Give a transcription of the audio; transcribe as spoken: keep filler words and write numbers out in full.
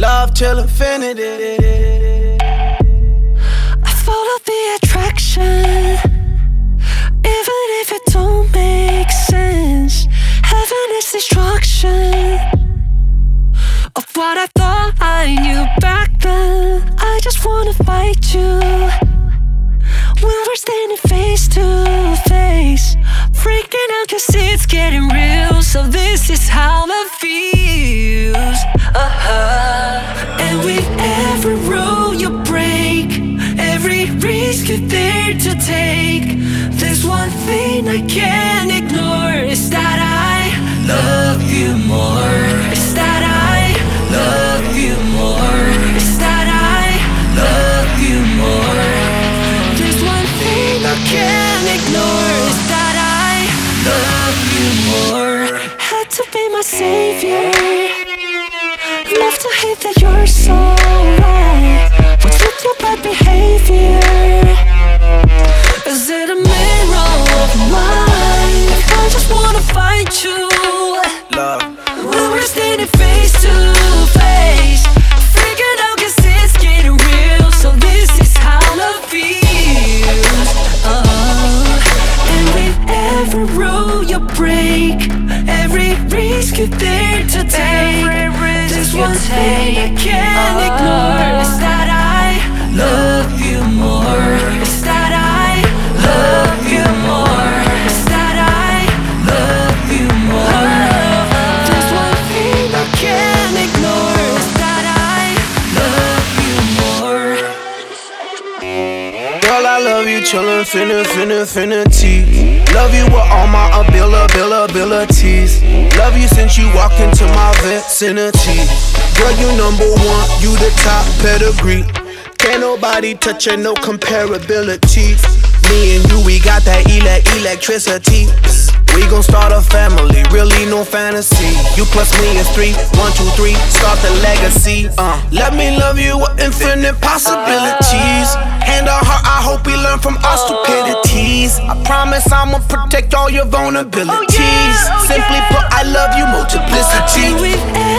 Love till infinity. I follow the attraction, even if it don't make sense. Heaven is destruction of what I thought I knew back then. I just wanna fight you when we're standing face to face, freaking out cause it's getting real. So this is how it feels. Uh-huh. And with every rule you break, every risk you're there to take, there's one thing I can't ignore. It's that I love you more. It's that I love you more. It's that I love you more. There's one thing I can't ignore. It's that I love you more. Had to be my savior. Love to hate that you're so right. What's with your bad behavior? Is it a mirror of mine? I just wanna find you. Love. When we're standing face to face, freaking out cause it's getting real. So this is how love feels. uh, And with every rule you break, every risk you're there to take, there's one thing I can't ignore. It's that I love you more. It's that I love you more. It's that I love you more. There's one thing I can't ignore. It's that I love you more. Girl, I love you chillin', finna, finna, infinity. Love you with all my abilities. Love you since you walked into my vicinity. Girl, you number one, you the top pedigree. Can't nobody touch you, no comparability. Me and you, we got that ele- electricity. We gon' start a family, really no fantasy. You plus me is three, one, two, three, start the legacy. Uh, let me love you with infinite possibilities. Hand on heart, I hope we learn from our stupidities. I promise I'ma protect all your vulnerabilities. Simply put, I love you multiplicity.